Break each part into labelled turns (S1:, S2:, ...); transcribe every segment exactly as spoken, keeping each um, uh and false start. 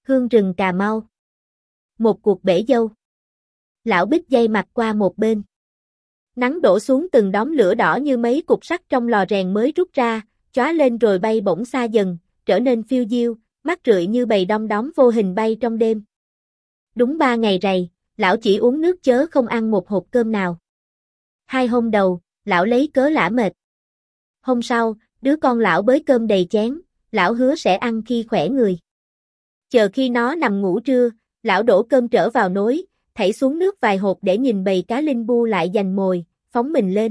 S1: Hương rừng Cà Mau. Một cuộc bể dâu. Lão Bích dây mặt qua một bên. Nắng đổ xuống từng đốm lửa đỏ như mấy cục sắt trong lò rèn mới rút ra, chóa lên rồi bay bổng xa dần, trở nên phiêu diêu, mắt rượi như bầy đom đóm vô hình bay trong đêm. Đúng ba ngày rày, lão chỉ uống nước chớ không ăn một hộp cơm nào. Hai hôm đầu, lão lấy cớ lả mệt. Hôm sau, đứa con lão bới cơm đầy chén, lão hứa sẽ ăn khi khỏe người. Chờ khi nó nằm ngủ trưa, lão đổ cơm trở vào nồi, thảy xuống nước vài hộp để nhìn bầy cá linh bu lại giành mồi, phóng mình lên.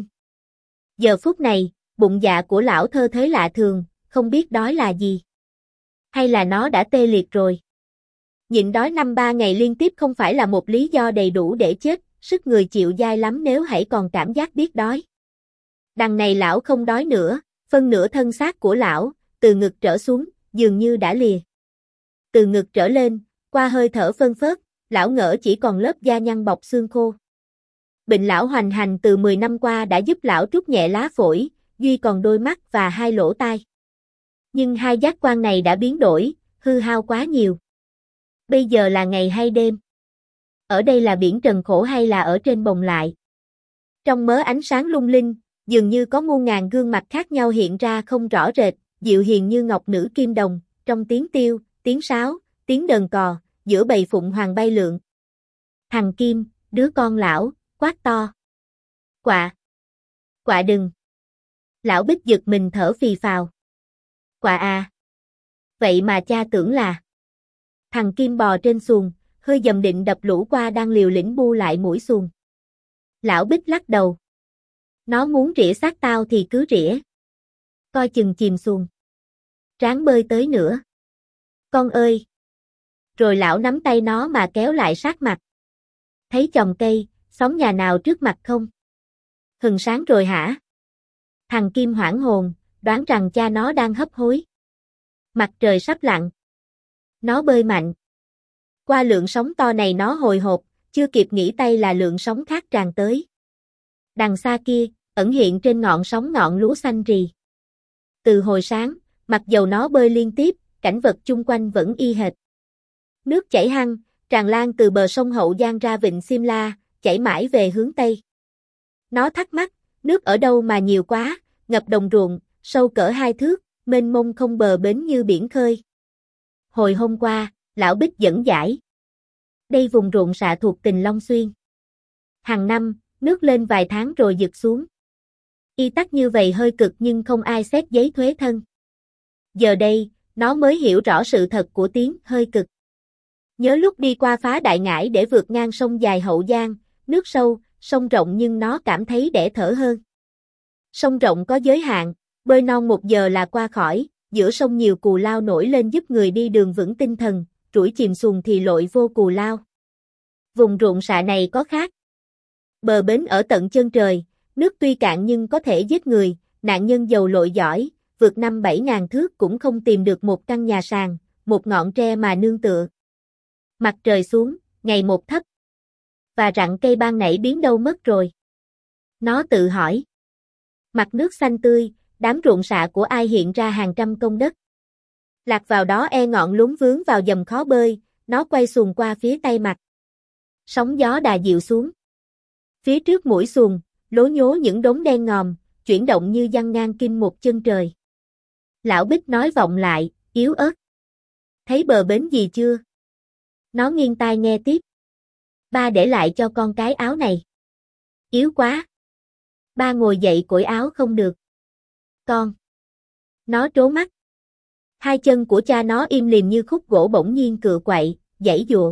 S1: Giờ phút này, bụng dạ của lão thơ thới lạ thường, không biết đói là gì. Hay là nó đã tê liệt rồi. Nhịn đói năm ba ngày liên tiếp không phải là một lý do đầy đủ để chết, sức người chịu dai lắm nếu hãy còn cảm giác biết đói. Đằng này lão không đói nữa, phân nửa thân xác của lão, từ ngực trở xuống, dường như đã lìa. Từ ngực trở lên, qua hơi thở phân phớt, lão ngỡ chỉ còn lớp da nhăn bọc xương khô. Bệnh lão hoành hành từ mười năm qua đã giúp lão trút nhẹ lá phổi, duy còn đôi mắt và hai lỗ tai. Nhưng hai giác quan này đã biến đổi, hư hao quá nhiều. Bây giờ là ngày hay đêm? Ở đây là biển trần khổ hay là ở trên bồng lại? Trong mớ ánh sáng lung linh, dường như có muôn ngàn gương mặt khác nhau hiện ra không rõ rệt, dịu hiền như ngọc nữ kim đồng, trong tiếng tiêu, tiếng sáo, tiếng đờn cò, giữa bầy phụng hoàng bay lượn. Thằng Kim, đứa con lão, quát to. Quạ! Quạ đừng! Lão Bích giật mình thở phì phào. Quạ à! Vậy mà cha tưởng là... Thằng Kim bò trên xuồng, hơi dầm định đập lũ qua đang liều lĩnh bu lại mũi xuồng. Lão Bích lắc đầu. Nó muốn rỉa xác tao thì cứ rỉa. Coi chừng chìm xuồng. Ráng bơi tới nữa. Con ơi! Rồi lão nắm tay nó mà kéo lại sát mặt. Thấy chòm cây, xóm nhà nào trước mặt không? Hừng sáng rồi hả? Thằng Kim hoảng hồn, đoán rằng cha nó đang hấp hối. Mặt trời sắp lặn. Nó bơi mạnh. Qua lượng sóng to này nó hồi hộp, chưa kịp nghĩ tay là lượng sóng khác tràn tới. Đằng xa kia, ẩn hiện trên ngọn sóng ngọn lúa xanh rì. Từ hồi sáng, mặc dầu nó bơi liên tiếp, cảnh vật chung quanh vẫn y hệt. Nước chảy hăng, tràn lan từ bờ sông Hậu Giang ra vịnh Simla, chảy mãi về hướng Tây. Nó thắc mắc, nước ở đâu mà nhiều quá, ngập đồng ruộng, sâu cỡ hai thước, mênh mông không bờ bến như biển khơi. Hồi hôm qua, lão Bích dẫn giải. Đây vùng ruộng sạ thuộc tỉnh Long Xuyên. Hàng năm, nước lên vài tháng rồi giật xuống. Y tắc như vậy hơi cực nhưng không ai xét giấy thuế thân. Giờ đây, nó mới hiểu rõ sự thật của tiếng hơi cực. Nhớ lúc đi qua phá Đại Ngãi để vượt ngang sông dài Hậu Giang, nước sâu, sông rộng nhưng nó cảm thấy đẻ thở hơn. Sông rộng có giới hạn, bơi non một giờ là qua khỏi, giữa sông nhiều cù lao nổi lên giúp người đi đường vững tinh thần, trũi chìm xuồng thì lội vô cù lao. Vùng ruộng sạ này có khác. Bờ bến ở tận chân trời, nước tuy cạn nhưng có thể giết người, nạn nhân giàu lội giỏi, vượt năm bảy ngàn thước cũng không tìm được một căn nhà sàn, một ngọn tre mà nương tựa. Mặt trời xuống, ngày một thấp. Và rặng cây ban nãy biến đâu mất rồi? Nó tự hỏi. Mặt nước xanh tươi, đám ruộng sạ của ai hiện ra hàng trăm công đất. Lạc vào đó e ngọn lún vướng vào dầm khó bơi, nó quay xuồng qua phía tay mặt. Sóng gió đà dịu xuống. Phía trước mũi xuồng, lố nhố những đống đen ngòm, chuyển động như giăng ngang kinh một chân trời. Lão Bích nói vọng lại, yếu ớt. Thấy bờ bến gì chưa? Nó nghiêng tai nghe tiếp. Ba để lại cho con cái áo này. Yếu quá. Ba ngồi dậy cởi áo không được. Con. Nó trố mắt. Hai chân của cha nó im lìm như khúc gỗ bỗng nhiên cựa quậy, giãy giụa.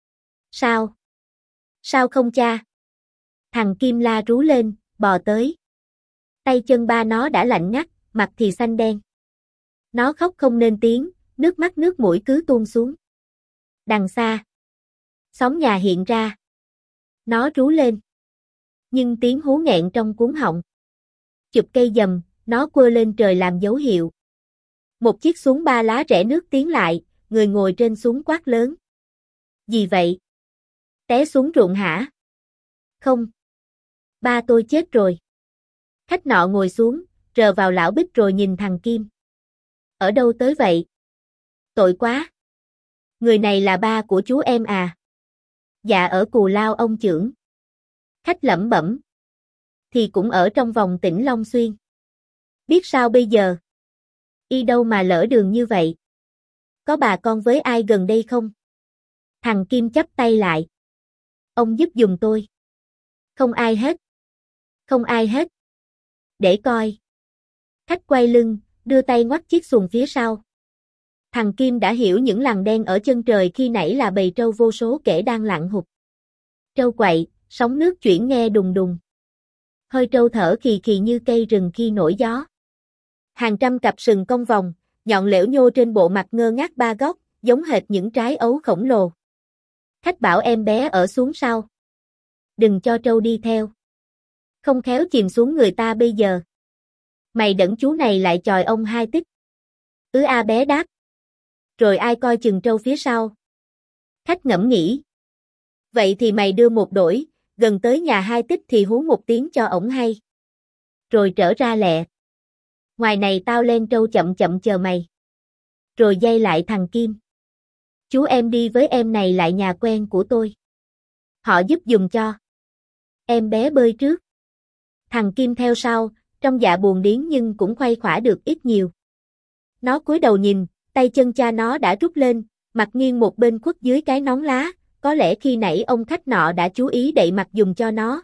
S1: Sao? Sao không cha? Thằng Kim la rú lên, bò tới. Tay chân ba nó đã lạnh ngắt, mặt thì xanh đen. Nó khóc không nên tiếng, nước mắt nước mũi cứ tuôn xuống. Đằng xa. Xóm nhà hiện ra. Nó rú lên. Nhưng tiếng hú nghẹn trong cuống họng. Chụp cây dầm, nó quơ lên trời làm dấu hiệu. Một chiếc xuống ba lá rẽ nước tiến lại, người ngồi trên xuống quát lớn. Gì vậy? Té xuống ruộng hả? Không. Ba tôi chết rồi. Khách nọ ngồi xuống, rờ vào lão Bích rồi nhìn thằng Kim. Ở đâu tới vậy? Tội quá. Người này là ba của chú em à? Dạ ở Cù Lao ông trưởng. Khách lẩm bẩm. Thì cũng ở trong vòng tỉnh Long Xuyên. Biết sao bây giờ? Y đâu mà lỡ đường như vậy? Có bà con với ai gần đây không? Thằng Kim chắp tay lại. Ông giúp giùm tôi. Không ai hết. Không ai hết. Để coi. Khách quay lưng, đưa tay ngoắt chiếc xuồng phía sau. Thằng Kim đã hiểu những lằn đen ở chân trời khi nãy là bầy trâu vô số kể đang lặn hụt. Trâu quậy, sóng nước chuyển nghe đùng đùng. Hơi trâu thở khì khì như cây rừng khi nổi gió. Hàng trăm cặp sừng cong vòng, nhọn lẻo nhô trên bộ mặt ngơ ngác ba góc, giống hệt những trái ấu khổng lồ. Khách bảo em bé ở xuống sau. Đừng cho trâu đi theo. Không khéo chìm xuống người ta bây giờ. Mày đẫn chú này lại chòi ông hai tích. Ứ a bé đáp. Rồi ai coi chừng trâu phía sau? Khách ngẫm nghĩ. Vậy thì mày đưa một đổi, gần tới nhà hai tích thì hú một tiếng cho ổng hay. Rồi trở ra lẹ. Ngoài này tao lên trâu chậm chậm chờ mày. Rồi dây lại thằng Kim. Chú em đi với em này lại nhà quen của tôi. Họ giúp giùm cho. Em bé bơi trước. Thằng Kim theo sau, trong dạ buồn điếng nhưng cũng khuây khỏa được ít nhiều. Nó cúi đầu nhìn, tay chân cha nó đã rút lên, mặt nghiêng một bên khuất dưới cái nón lá, có lẽ khi nãy ông khách nọ đã chú ý đậy mặt dùng cho nó.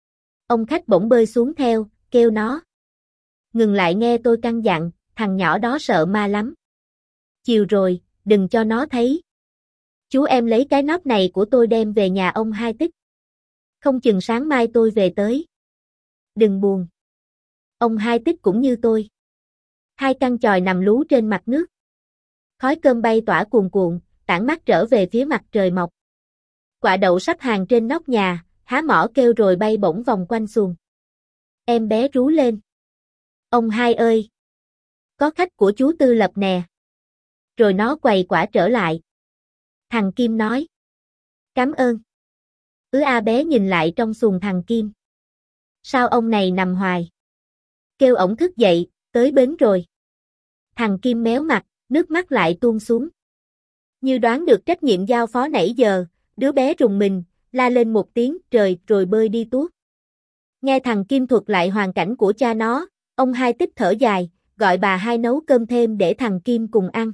S1: Ông khách bỗng bơi xuống theo, kêu nó. Ngừng lại nghe tôi căn dặn, thằng nhỏ đó sợ ma lắm. Chiều rồi, đừng cho nó thấy. Chú em lấy cái nắp này của tôi đem về nhà ông hai tích. Không chừng sáng mai tôi về tới. Đừng buồn. Ông hai tích cũng như tôi. Hai căn chòi nằm lú trên mặt nước. Khói cơm bay tỏa cuồn cuộn, tản mát trở về phía mặt trời mọc. Quạ đậu sắp hàng trên nóc nhà, há mỏ kêu rồi bay bổng vòng quanh xuồng. Em bé rú lên. Ông hai ơi! Có khách của chú Tư Lập nè. Rồi nó quầy quả trở lại. Thằng Kim nói. Cảm ơn. Ứ a bé nhìn lại trong xuồng thằng Kim. Sao ông này nằm hoài? Kêu ổng thức dậy, tới bến rồi. Thằng Kim méo mặt, nước mắt lại tuôn xuống. Như đoán được trách nhiệm giao phó nãy giờ, đứa bé rùng mình, la lên một tiếng trời rồi bơi đi tuốt. Nghe thằng Kim thuật lại hoàn cảnh của cha nó, ông hai tích thở dài, gọi bà hai nấu cơm thêm để thằng Kim cùng ăn.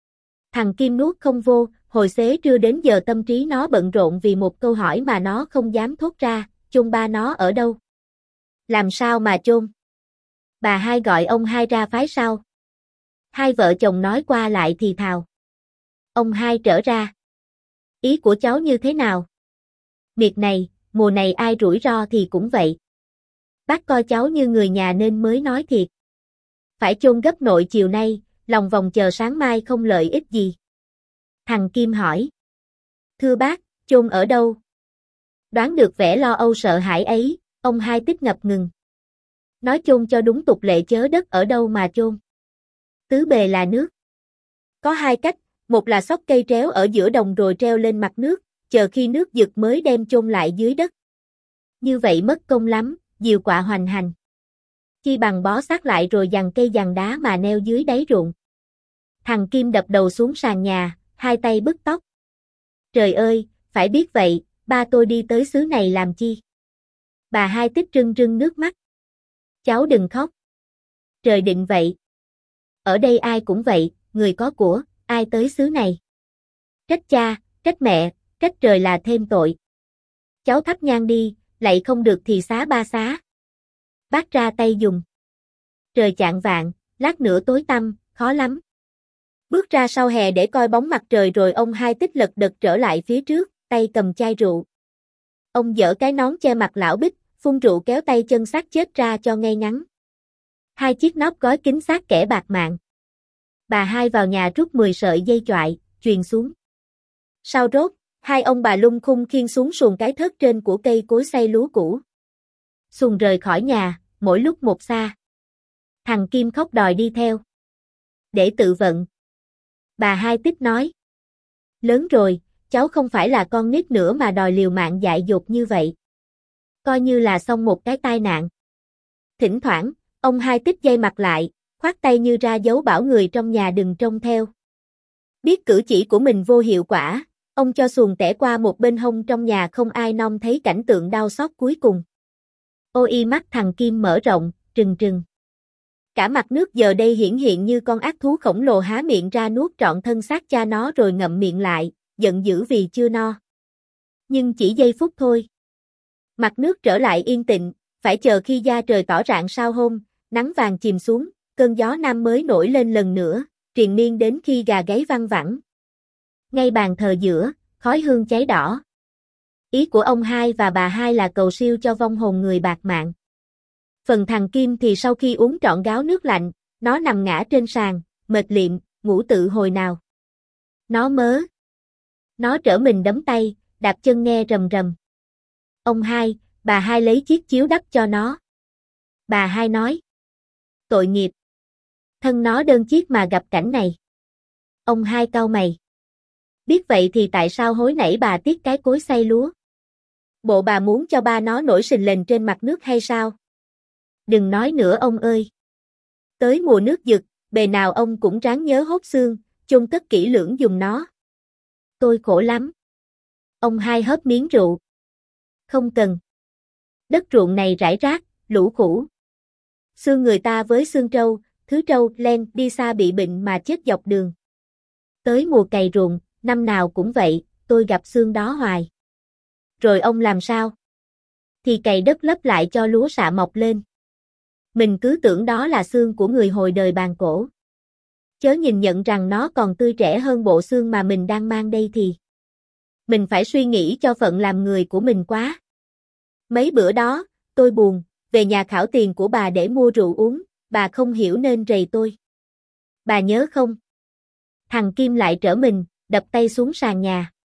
S1: Thằng Kim nuốt không vô, hồi xế trưa đến giờ tâm trí nó bận rộn vì một câu hỏi mà nó không dám thốt ra, chôn ba nó ở đâu? Làm sao mà chôn? Bà hai gọi ông hai ra phái sau. Hai vợ chồng nói qua lại thì thào. Ông hai trở ra. Ý của cháu như thế nào? Miệt này, mùa này ai rủi ro thì cũng vậy. Bác coi cháu như người nhà nên mới nói thiệt. Phải chôn gấp nội chiều nay, lòng vòng chờ sáng mai không lợi ích gì. Thằng Kim hỏi. Thưa bác, chôn ở đâu? Đoán được vẻ lo âu sợ hãi ấy, ông hai tích ngập ngừng. Nói chôn cho đúng tục lệ chớ đất ở đâu mà chôn. Tứ bề là nước. Có hai cách, một là xốc cây tréo ở giữa đồng rồi treo lên mặt nước, chờ khi nước giật mới đem chôn lại dưới đất. Như vậy mất công lắm, diều quạ hoành hành. Chi bằng bó sát lại rồi giằng cây giằng đá mà neo dưới đáy ruộng. Thằng Kim đập đầu xuống sàn nhà, hai tay bứt tóc. Trời ơi, phải biết vậy, ba tôi đi tới xứ này làm chi? Bà hai tích rưng rưng nước mắt. Cháu đừng khóc. Trời định vậy. Ở đây ai cũng vậy, người có của, ai tới xứ này. Trách cha, trách mẹ, trách trời là thêm tội. Cháu thắp nhang đi, lạy không được thì xá ba xá. Bác ra tay dùng. Trời chạng vạng, lát nữa tối tăm, khó lắm. Bước ra sau hè để coi bóng mặt trời rồi ông hai tích lật đật trở lại phía trước, tay cầm chai rượu. Ông dỡ cái nón che mặt lão Bích, phun rượu kéo tay chân xác chết ra cho ngay ngắn. Hai chiếc nóc gói kín xác kẻ bạc mạng. Bà hai vào nhà rút mười sợi dây choại, chuyền xuống. Sau rốt, hai ông bà lung khung khiêng xuống xuồng cái thớt trên của cây cối xay lúa cũ. Xuồng rời khỏi nhà, mỗi lúc một xa. Thằng Kim khóc đòi đi theo. Để tự vận. Bà hai tích nói. Lớn rồi, cháu không phải là con nít nữa mà đòi liều mạng dại dột như vậy. Coi như là xong một cái tai nạn. Thỉnh thoảng, ông hai tích dây mặt lại, khoát tay như ra dấu bảo người trong nhà đừng trông theo. Biết cử chỉ của mình vô hiệu quả, ông cho xuồng tẻ qua một bên hông trong nhà không ai nom thấy cảnh tượng đau xót cuối cùng. Ôi mắt thằng Kim mở rộng, trừng trừng. Cả mặt nước giờ đây hiển hiện như con ác thú khổng lồ há miệng ra nuốt trọn thân xác cha nó rồi ngậm miệng lại, giận dữ vì chưa no. Nhưng chỉ giây phút thôi. Mặt nước trở lại yên tĩnh, phải chờ khi da trời tỏ rạng sao hôm, nắng vàng chìm xuống, cơn gió nam mới nổi lên lần nữa, triền miên đến khi gà gáy văng vẳng. Ngay bàn thờ giữa, khói hương cháy đỏ. Ý của ông hai và bà hai là cầu siêu cho vong hồn người bạc mạng. Phần thằng Kim thì sau khi uống trọn gáo nước lạnh, nó nằm ngã trên sàn, mệt liệm, ngủ tự hồi nào. Nó mớ. Nó trở mình đấm tay, đạp chân nghe rầm rầm. Ông hai, bà hai lấy chiếc chiếu đắp cho nó. Bà hai nói. Tội nghiệp. Thân nó đơn chiếc mà gặp cảnh này. Ông hai cau mày. Biết vậy thì tại sao hối nãy bà tiếc cái cối xay lúa? Bộ bà muốn cho ba nó nổi sình lềnh trên mặt nước hay sao? Đừng nói nữa ông ơi. Tới mùa nước giật, bề nào ông cũng ráng nhớ hốt xương, chôn cất kỹ lưỡng dùng nó. Tôi khổ lắm. Ông hai hớp miếng rượu. Không cần. Đất ruộng này rải rác, lũ khủ. Xương người ta với xương trâu, thứ trâu len đi xa bị bệnh mà chết dọc đường. Tới mùa cày ruộng, năm nào cũng vậy, tôi gặp xương đó hoài. Rồi ông làm sao? Thì cày đất lấp lại cho lúa xạ mọc lên. Mình cứ tưởng đó là xương của người hồi đời bàn cổ. Chớ nhìn nhận rằng nó còn tươi trẻ hơn bộ xương mà mình đang mang đây thì. Mình phải suy nghĩ cho phận làm người của mình quá. Mấy bữa đó, tôi buồn, về nhà khảo tiền của bà để mua rượu uống, bà không hiểu nên rầy tôi. Bà nhớ không? Thằng Kim lại trở mình, đập tay xuống sàn nhà.